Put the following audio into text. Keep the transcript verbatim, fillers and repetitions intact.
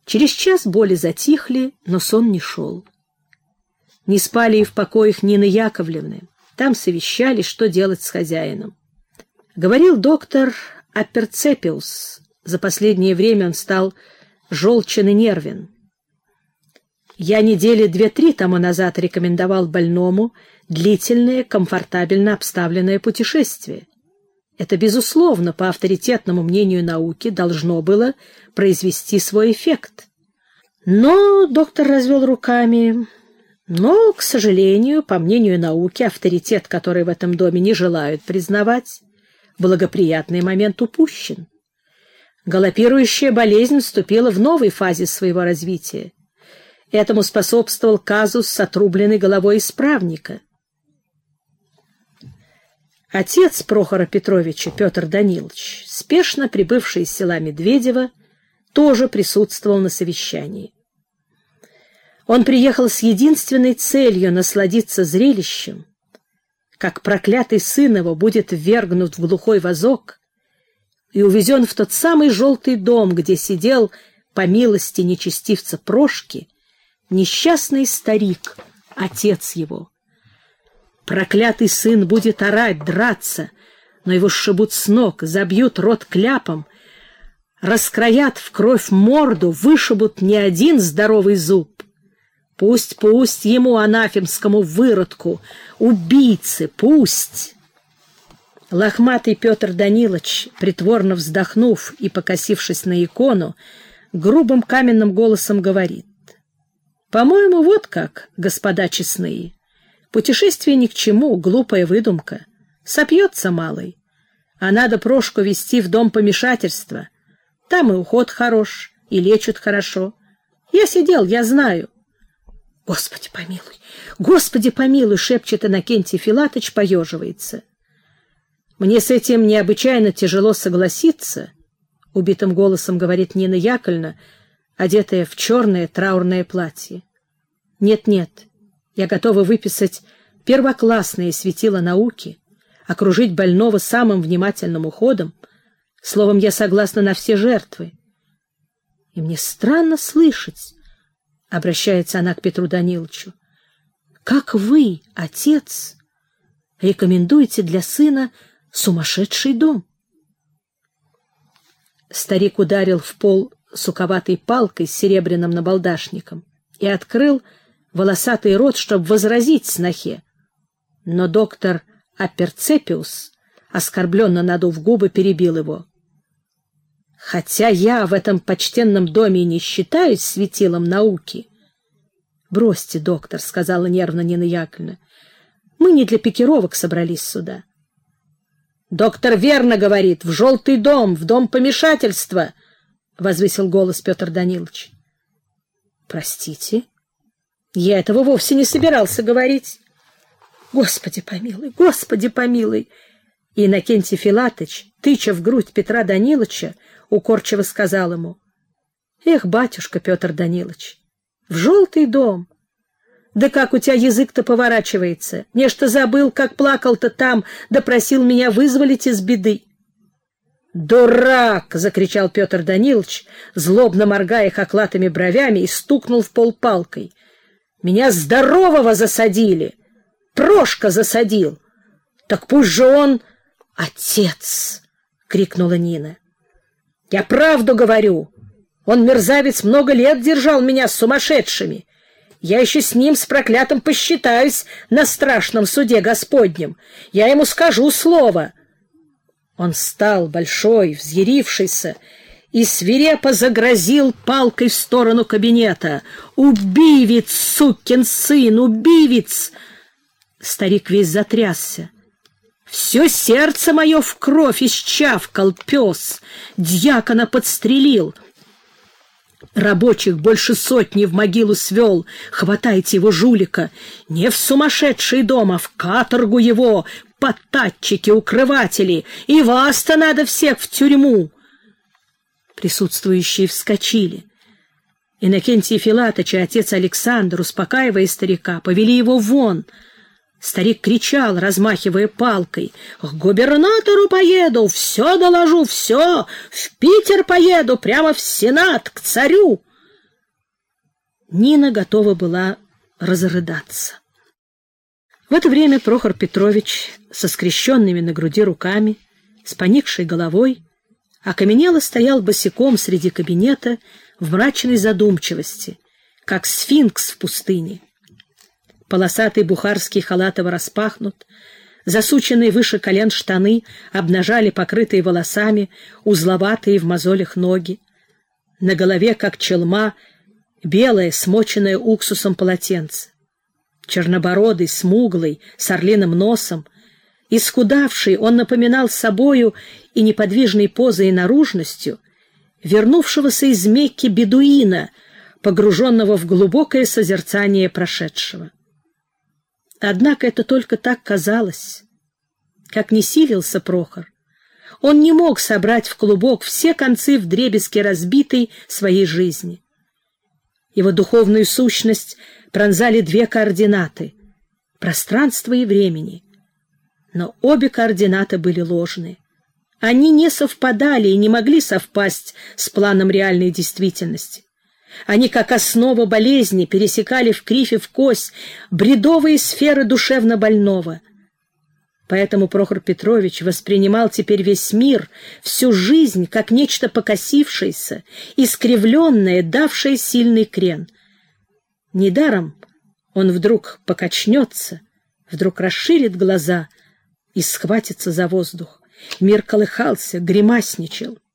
Через час боли затихли, но сон не шел. Не спали и в покоях Нины Яковлевны. Там совещались, что делать с хозяином. Говорил доктор Аперцепиус. За последнее время он стал желчен и нервен. Я недели две-три тому назад рекомендовал больному длительное, комфортабельно обставленное путешествие. Это, безусловно, по авторитетному мнению науки, должно было произвести свой эффект. Но доктор развел руками. Но, к сожалению, по мнению науки, авторитет, который в этом доме не желают признавать, благоприятный момент упущен. Галопирующая болезнь вступила в новой фазе своего развития. Этому способствовал казус с отрубленной головой исправника. Отец Прохора Петровича, Петр Данилович, спешно прибывший из села Медведево, тоже присутствовал на совещании. Он приехал с единственной целью насладиться зрелищем, как проклятый сын его будет ввергнут в глухой вазок и увезен в тот самый желтый дом, где сидел, по милости нечестивца Прошки, несчастный старик, отец его. Проклятый сын будет орать, драться, но его сшибут с ног, забьют рот кляпом, раскроят в кровь морду, вышибут не один здоровый зуб. Пусть, пусть ему, анафемскому выродку, убийце, пусть. Лохматый Петр Данилович, притворно вздохнув и покосившись на икону, грубым каменным голосом говорит: «По-моему, вот как, господа честные, путешествие ни к чему, глупая выдумка. Сопьется малый. А надо Прошку везти в дом помешательства. Там и уход хорош, и лечат хорошо. Я сидел, я знаю». «Господи помилуй! Господи помилуй!» — шепчет Иннокентий Филатыч, поеживается. «Мне с этим необычайно тяжело согласиться», — убитым голосом говорит Нина Яковлевна, одетая в черное траурное платье. «Нет-нет, я готова выписать первоклассное светило науки, окружить больного самым внимательным уходом. Словом, я согласна на все жертвы. И мне странно слышать, — обращается она к Петру Даниловичу, — как вы, отец, рекомендуете для сына сумасшедший дом?» Старик ударил в пол суковатой палкой с серебряным набалдашником и открыл волосатый рот, чтобы возразить снохе. Но доктор Аперцепиус, оскорбленно надув губы, перебил его. «Хотя я в этом почтенном доме и не считаюсь светилом науки». «Бросьте, доктор», — сказала нервно Нина Яковлевна, — «мы не для пикировок собрались сюда». «Доктор верно говорит, в желтый дом, в дом помешательства», — возвысил голос Петр Данилович. «Простите, я этого вовсе не собирался говорить». «Господи помилуй, Господи помилуй!» И Иннокентий Филатыч, тыча в грудь Петра Даниловича, укорчиво сказал ему: «Эх, батюшка Петр Данилович, в желтый дом! Да как у тебя язык-то поворачивается? Нечто забыл, как плакал-то там, да просил меня вызволить из беды». «Дурак!» — закричал Петр Данилович, злобно моргая хохлатыми бровями, и стукнул в пол палкой. «Меня здорового засадили! Прошка засадил! Так пусть же он...» «Отец!» — крикнула Нина. «Я правду говорю! Он, мерзавец, много лет держал меня с сумасшедшими! Я еще с ним, с проклятым, посчитаюсь на страшном суде Господнем! Я ему скажу слово!» Он встал, большой, взъярившийся, и свирепо загрозил палкой в сторону кабинета. «Убивец, сукин сын, убивец!» Старик весь затрясся. «Все сердце мое в кровь исчавкал пес, дьякона подстрелил. Рабочих больше сотни в могилу свел. Хватайте его, жулика, не в сумасшедший дом, а в каторгу его, потатчики, укрыватели, и вас-то надо всех в тюрьму». Присутствующие вскочили. Иннокентий Филатыч и отец Александр, успокаивая старика, повели его вон. Старик кричал, размахивая палкой: «К губернатору поеду, все доложу, все, в Питер поеду, прямо в Сенат, к царю». Нина готова была разрыдаться. В это время Прохор Петрович со скрещенными на груди руками, с поникшей головой, окаменело стоял босиком среди кабинета в мрачной задумчивости, как сфинкс в пустыне. Полосатый бухарский халат его распахнут, засученные выше колен штаны обнажали покрытые волосами узловатые в мозолях ноги. На голове, как челма, белое, смоченное уксусом полотенце. Чернобородый, смуглый, с орлиным носом, исхудавший, он напоминал собою и неподвижной позой и наружностью вернувшегося из Мекки бедуина, погруженного в глубокое созерцание прошедшего. Однако это только так казалось. Как ни силился Прохор, он не мог собрать в клубок все концы вдребезги разбитой своей жизни. Его духовную сущность пронзали две координаты — пространства и времени. Но обе координаты были ложны. Они не совпадали и не могли совпасть с планом реальной действительности. Они, как основа болезни, пересекали в кривь и в кость бредовые сферы душевно-больного. Поэтому Прохор Петрович воспринимал теперь весь мир, всю жизнь, как нечто покосившееся, искривленное, давшее сильный крен. Недаром он вдруг покачнется, вдруг расширит глаза и схватится за воздух. Мир колыхался, гримасничал.